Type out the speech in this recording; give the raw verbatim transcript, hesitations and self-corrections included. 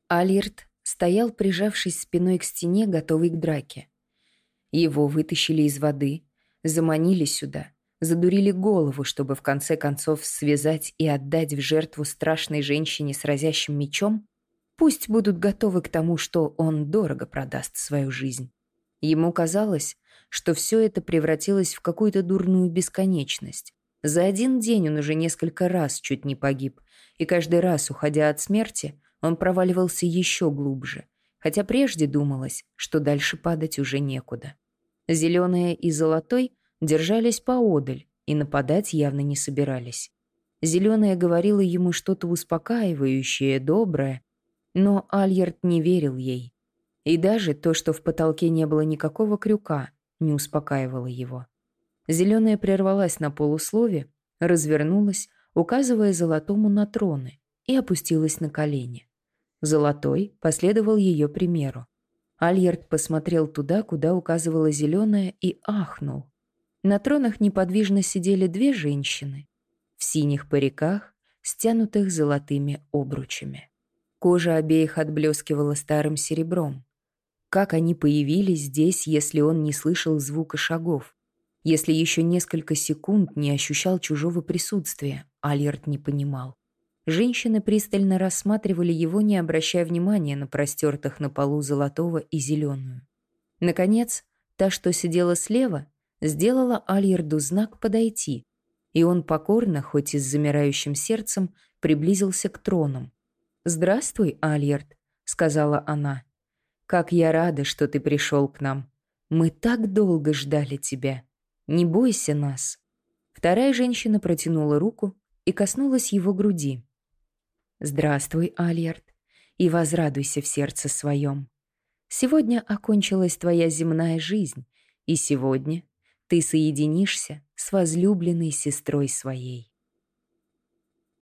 Альерт стоял, прижавшись спиной к стене, готовый к драке. Его вытащили из воды, заманили сюда, задурили голову, чтобы в конце концов связать и отдать в жертву страшной женщине с разящим мечом. Пусть будут готовы к тому, что он дорого продаст свою жизнь. Ему казалось, что все это превратилось в какую-то дурную бесконечность. За один день он уже несколько раз чуть не погиб, и каждый раз, уходя от смерти, он проваливался еще глубже, хотя прежде думалось, что дальше падать уже некуда. Зеленая и Золотой держались поодаль и нападать явно не собирались. Зеленая говорила ему что-то успокаивающее, доброе, но Альерт не верил ей. И даже то, что в потолке не было никакого крюка, не успокаивало его. Зеленая прервалась на полуслове, развернулась, указывая Золотому на троны, и опустилась на колени. Золотой последовал ее примеру. Альерт посмотрел туда, куда указывала Зеленая, и ахнул. На тронах неподвижно сидели две женщины в синих париках, стянутых золотыми обручами. Кожа обеих отблескивала старым серебром. Как они появились здесь, если он не слышал звука шагов? Если еще несколько секунд не ощущал чужого присутствия, Альерт не понимал. Женщины пристально рассматривали его, не обращая внимания на простертых на полу Золотого и Зеленую. Наконец, та, что сидела слева, сделала Альерду знак подойти, и он покорно, хоть и с замирающим сердцем, приблизился к тронам. «Здравствуй, Альерд», — сказала она. «Как я рада, что ты пришел к нам. Мы так долго ждали тебя. Не бойся нас». Вторая женщина протянула руку и коснулась его груди. «Здравствуй, Альерд, и возрадуйся в сердце своем. Сегодня окончилась твоя земная жизнь, и сегодня ты соединишься с возлюбленной сестрой своей».